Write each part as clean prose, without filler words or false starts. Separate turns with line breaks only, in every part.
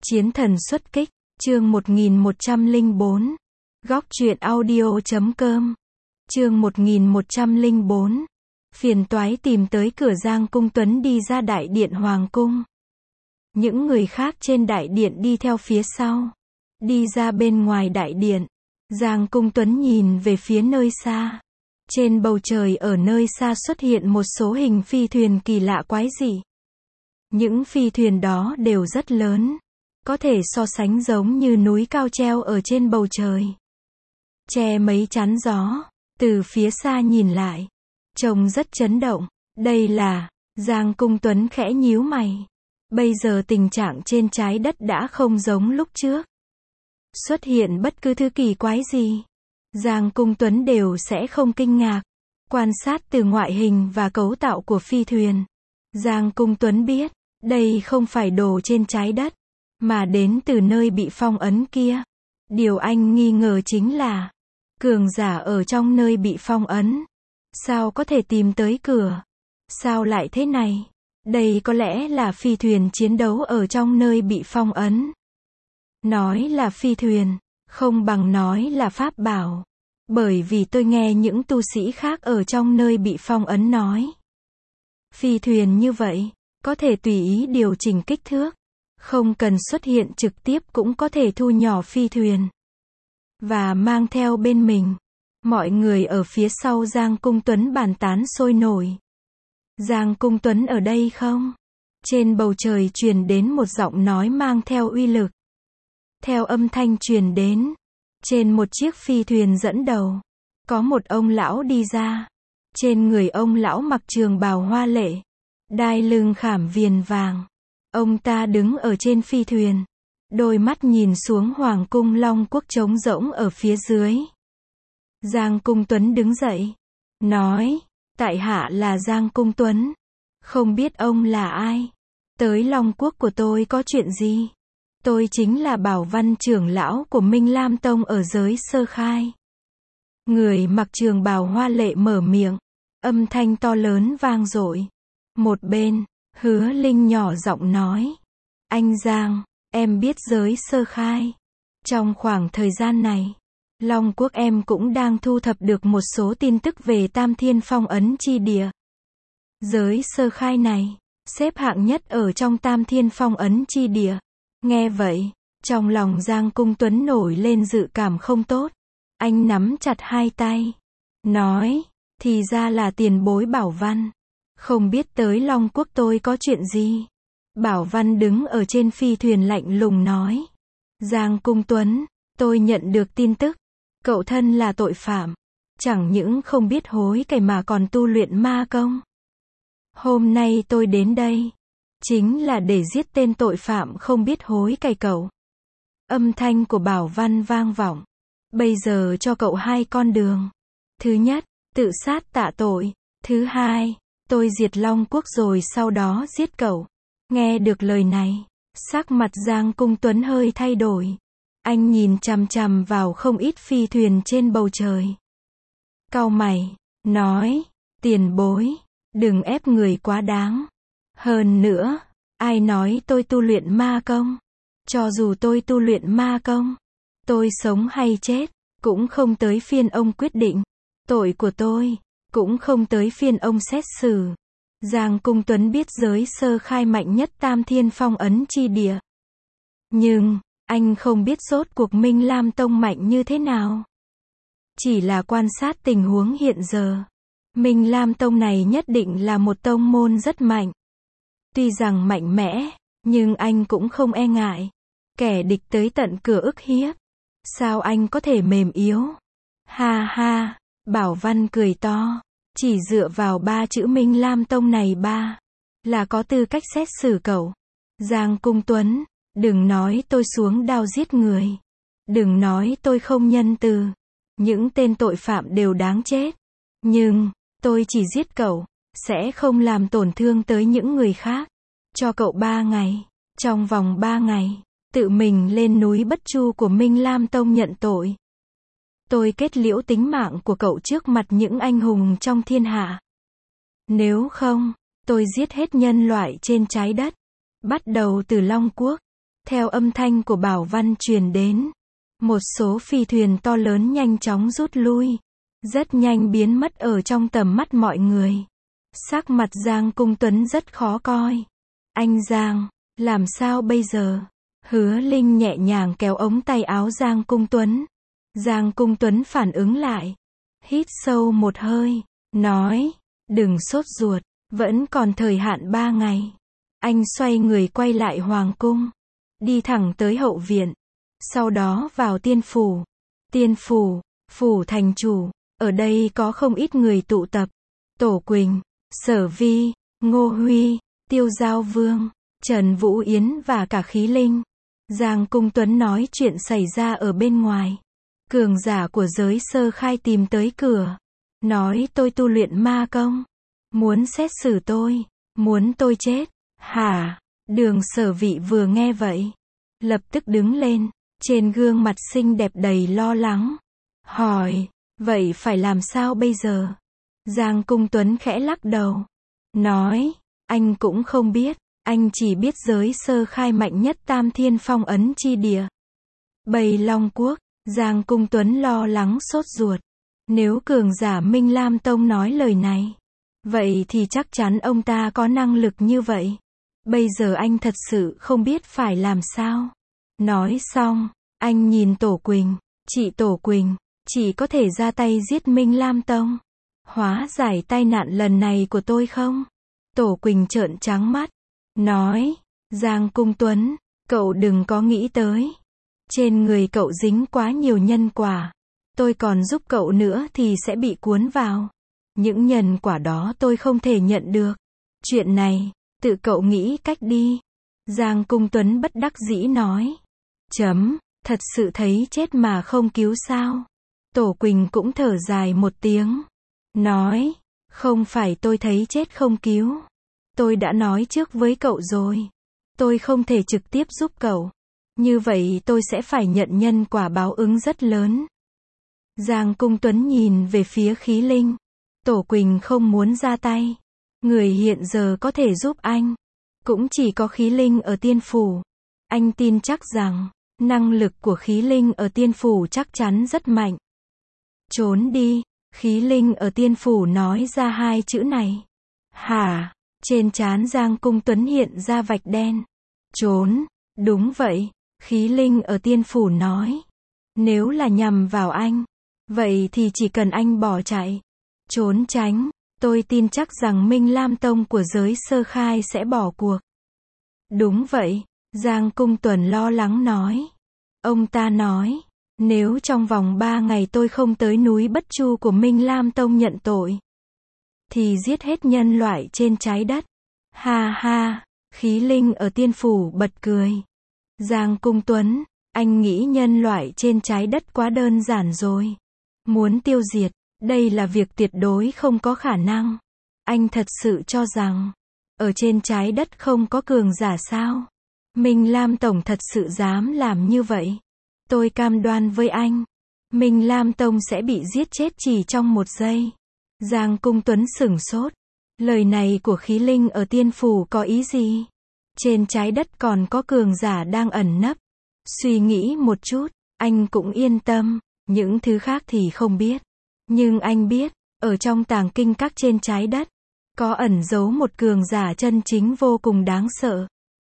Chiến thần xuất kích, chương 1104. Góc truyện audio.com. Chương 1104. Phiền toái tìm tới cửa. Giang Cung Tuấn đi ra đại điện hoàng cung. Những người khác trên đại điện đi theo phía sau. Đi ra bên ngoài đại điện. Giang Cung Tuấn nhìn về phía nơi xa. Trên bầu trời ở nơi xa xuất hiện một số hình phi thuyền kỳ lạ quái dị. Những phi thuyền đó đều rất lớn. Có thể so sánh giống như núi cao treo ở trên bầu trời. Che mấy chắn gió. Từ phía xa nhìn lại. Trông rất chấn động. Đây là... Giang Cung Tuấn khẽ nhíu mày. Bây giờ tình trạng trên trái đất đã không giống lúc trước. Xuất hiện bất cứ thứ kỳ quái gì, Giang Cung Tuấn đều sẽ không kinh ngạc. Quan sát từ ngoại hình và cấu tạo của phi thuyền, Giang Cung Tuấn biết, đây không phải đồ trên trái đất, mà đến từ nơi bị phong ấn kia. Điều anh nghi ngờ chính là, cường giả ở trong nơi bị phong ấn, sao có thể tìm tới cửa? Sao lại thế này? Đây có lẽ là phi thuyền chiến đấu ở trong nơi bị phong ấn. Nói là phi thuyền, không bằng nói là pháp bảo. Bởi vì tôi nghe những tu sĩ khác ở trong nơi bị phong ấn nói. Phi thuyền như vậy, có thể tùy ý điều chỉnh kích thước. Không cần xuất hiện trực tiếp cũng có thể thu nhỏ phi thuyền. Và mang theo bên mình. Mọi người ở phía sau Giang Cung Tuấn bàn tán sôi nổi. Giang Cung Tuấn ở đây không? Trên bầu trời truyền đến một giọng nói mang theo uy lực. Theo âm thanh truyền đến, trên một chiếc phi thuyền dẫn đầu, có một ông lão đi ra. Trên người ông lão mặc trường bào hoa lệ, đai lưng khảm viền vàng. Ông ta đứng ở trên phi thuyền, đôi mắt nhìn xuống hoàng cung Long Quốc trống rỗng ở phía dưới. Giang Cung Tuấn đứng dậy, nói, tại hạ là Giang Cung Tuấn, không biết ông là ai, tới Long Quốc của tôi có chuyện gì? Tôi chính là Bảo Văn trưởng lão của Minh Lam Tông ở giới sơ khai. Người mặc trường bào hoa lệ mở miệng, âm thanh to lớn vang dội. Một bên, Hứa Linh nhỏ giọng nói, anh Giang, em biết giới sơ khai. Trong khoảng thời gian này, Long Quốc em cũng đang thu thập được một số tin tức về Tam Thiên Phong ấn chi địa. Giới sơ khai này, xếp hạng nhất ở trong Tam Thiên Phong ấn chi địa. Nghe vậy, trong lòng Giang Cung Tuấn nổi lên dự cảm không tốt. Anh nắm chặt hai tay, nói, thì ra là tiền bối Bảo Văn. Không biết tới Long Quốc tôi có chuyện gì? Bảo Văn đứng ở trên phi thuyền lạnh lùng nói. Giang Cung Tuấn, tôi nhận được tin tức. Cậu thân là tội phạm. Chẳng những không biết hối cải mà còn tu luyện ma công. Hôm nay tôi đến đây chính là để giết tên tội phạm không biết hối cải cậu. Âm thanh của Bảo Văn vang vọng. Bây giờ cho cậu hai con đường. Thứ nhất, tự sát tạ tội. Thứ hai, tôi diệt Long Quốc rồi sau đó giết cậu. Nghe được lời này, sắc mặt Giang Cung Tuấn hơi thay đổi. Anh nhìn chằm chằm vào không ít phi thuyền trên bầu trời. Cau mày, nói, tiền bối, đừng ép người quá đáng. Hơn nữa, ai nói tôi tu luyện ma công? Cho dù tôi tu luyện ma công, tôi sống hay chết, cũng không tới phiên ông quyết định. Tội của tôi, cũng không tới phiên ông xét xử. Giang Cung Tuấn biết giới sơ khai mạnh nhất Tam Thiên Phong ấn chi địa. Nhưng, anh không biết rốt cuộc Minh Lam Tông mạnh như thế nào. Chỉ là quan sát tình huống hiện giờ. Minh Lam Tông này nhất định là một tông môn rất mạnh. Tuy rằng mạnh mẽ, nhưng anh cũng không e ngại. Kẻ địch tới tận cửa ức hiếp. Sao anh có thể mềm yếu? Ha ha, Bảo Văn cười to. Chỉ dựa vào ba chữ Minh Lam Tông này là có tư cách xét xử cậu. Giang Cung Tuấn, đừng nói tôi xuống đao giết người. Đừng nói tôi không nhân từ. Những tên tội phạm đều đáng chết. Nhưng, tôi chỉ giết cậu, sẽ không làm tổn thương tới những người khác. Cho cậu 3 ngày. Trong vòng 3 ngày, tự mình lên núi Bất Chu của Minh Lam Tông nhận tội. Tôi kết liễu tính mạng của cậu trước mặt những anh hùng trong thiên hạ. Nếu không, tôi giết hết nhân loại trên trái đất. Bắt đầu từ Long Quốc. Theo âm thanh của Bảo Văn truyền đến, một số phi thuyền to lớn nhanh chóng rút lui, rất nhanh biến mất ở trong tầm mắt mọi người. Sắc mặt Giang Cung Tuấn rất khó coi. Anh Giang, làm sao bây giờ? Hứa Linh nhẹ nhàng kéo ống tay áo Giang Cung Tuấn. Giang Cung Tuấn phản ứng lại, hít sâu một hơi, nói, đừng sốt ruột, vẫn còn thời hạn 3 ngày. Anh xoay người quay lại Hoàng cung, đi thẳng tới hậu viện, sau đó vào tiên phủ. Tiên phủ, phủ thành chủ, ở đây có không ít người tụ tập. Tổ Quỳnh, Sở Vi, Ngô Huy, Tiêu Giao Vương, Trần Vũ Yến và cả Khí Linh. Giang Cung Tuấn nói chuyện xảy ra ở bên ngoài. Cường giả của giới sơ khai tìm tới cửa, nói tôi tu luyện ma công, muốn xét xử tôi, muốn tôi chết. Hả? Đường Sở Vị vừa nghe vậy, lập tức đứng lên, trên gương mặt xinh đẹp đầy lo lắng, hỏi, vậy phải làm sao bây giờ? Giang Cung Tuấn khẽ lắc đầu, nói, anh cũng không biết, anh chỉ biết giới sơ khai mạnh nhất Tam Thiên Phong ấn chi địa, Bầy Long Quốc. Giang Cung Tuấn lo lắng sốt ruột, nếu cường giả Minh Lam Tông nói lời này, vậy thì chắc chắn ông ta có năng lực như vậy. Bây giờ anh thật sự không biết phải làm sao. Nói xong, anh nhìn Tổ Quỳnh, chị Tổ Quỳnh, chị có thể ra tay giết Minh Lam Tông, hóa giải tai nạn lần này của tôi không? Tổ Quỳnh trợn trắng mắt, nói, Giang Cung Tuấn, cậu đừng có nghĩ tới. Trên người cậu dính quá nhiều nhân quả. Tôi còn giúp cậu nữa thì sẽ bị cuốn vào. Những nhân quả đó tôi không thể nhận được. Chuyện này, tự cậu nghĩ cách đi. Giang Cung Tuấn bất đắc dĩ nói. Thật sự thấy chết mà không cứu sao? Tổ Quỳnh cũng thở dài một tiếng. Nói, không phải tôi thấy chết không cứu. Tôi đã nói trước với cậu rồi. Tôi không thể trực tiếp giúp cậu. Như vậy tôi sẽ phải nhận nhân quả báo ứng rất lớn. Giang Cung Tuấn nhìn về phía Khí Linh. Tổ Quỳnh không muốn ra tay. Người hiện giờ có thể giúp anh, cũng chỉ có Khí Linh ở tiên phủ. Anh tin chắc rằng, năng lực của Khí Linh ở tiên phủ chắc chắn rất mạnh. Trốn đi, Khí Linh ở tiên phủ nói ra 2 chữ này. Hả? Trên trán Giang Cung Tuấn hiện ra vạch đen. Trốn, đúng vậy. Khí Linh ở tiên phủ nói, nếu là nhằm vào anh, vậy thì chỉ cần anh bỏ chạy, trốn tránh, tôi tin chắc rằng Minh Lam Tông của giới sơ khai sẽ bỏ cuộc. Đúng vậy, Giang Cung Tuấn lo lắng nói. Ông ta nói, nếu trong vòng 3 ngày tôi không tới núi Bất Chu của Minh Lam Tông nhận tội, thì giết hết nhân loại trên trái đất. Ha ha, Khí Linh ở tiên phủ bật cười. Giang Cung Tuấn, anh nghĩ nhân loại trên trái đất quá đơn giản rồi. Muốn tiêu diệt, đây là việc tuyệt đối không có khả năng. Anh thật sự cho rằng, ở trên trái đất không có cường giả sao? Minh Lam Tổng thật sự dám làm như vậy. Tôi cam đoan với anh, Minh Lam Tông sẽ bị giết chết chỉ trong 1 giây. Giang Cung Tuấn sửng sốt. Lời này của Khí Linh ở tiên phủ có ý gì? Trên trái đất còn có cường giả đang ẩn nấp. Suy nghĩ một chút, anh cũng yên tâm, những thứ khác thì không biết. Nhưng anh biết, ở trong tàng kinh các trên trái đất, có ẩn giấu một cường giả chân chính vô cùng đáng sợ.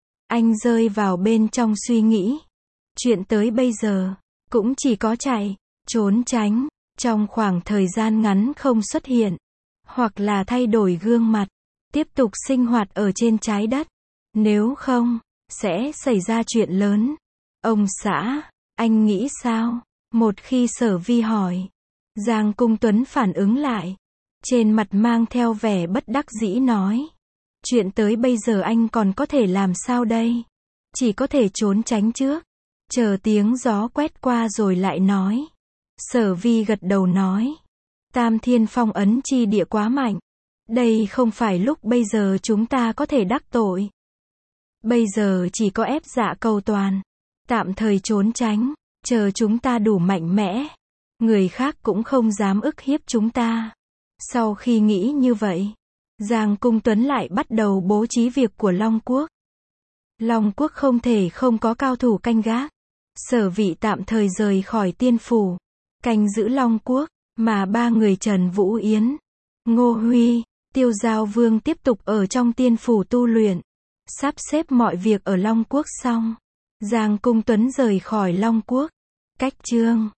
Anh rơi vào bên trong suy nghĩ. Chuyện tới bây giờ, cũng chỉ có chạy, trốn tránh, trong khoảng thời gian ngắn không xuất hiện, hoặc là thay đổi gương mặt, tiếp tục sinh hoạt ở trên trái đất. Nếu không, sẽ xảy ra chuyện lớn. Ông xã, anh nghĩ sao? Một khi Sở Vi hỏi, Giang Cung Tuấn phản ứng lại, trên mặt mang theo vẻ bất đắc dĩ nói. Chuyện tới bây giờ anh còn có thể làm sao đây? Chỉ có thể trốn tránh trước, chờ tiếng gió quét qua rồi lại nói. Sở Vi gật đầu nói, Tam Thiên Phong ấn chi địa quá mạnh. Đây không phải lúc bây giờ chúng ta có thể đắc tội. Bây giờ chỉ có ép dạ cầu toàn, tạm thời trốn tránh, chờ chúng ta đủ mạnh mẽ, người khác cũng không dám ức hiếp chúng ta. Sau khi nghĩ như vậy, Giang Cung Tuấn lại bắt đầu bố trí việc của Long Quốc. Long Quốc không thể không có cao thủ canh gác. Sở Vị tạm thời rời khỏi Tiên Phủ, canh giữ Long Quốc, mà ba người Trần Vũ Yến, Ngô Huy, Tiêu Giao Vương tiếp tục ở trong Tiên Phủ tu luyện, sắp xếp mọi việc ở Long Quốc xong. Giang Cung Tuấn rời khỏi Long Quốc. Cách chương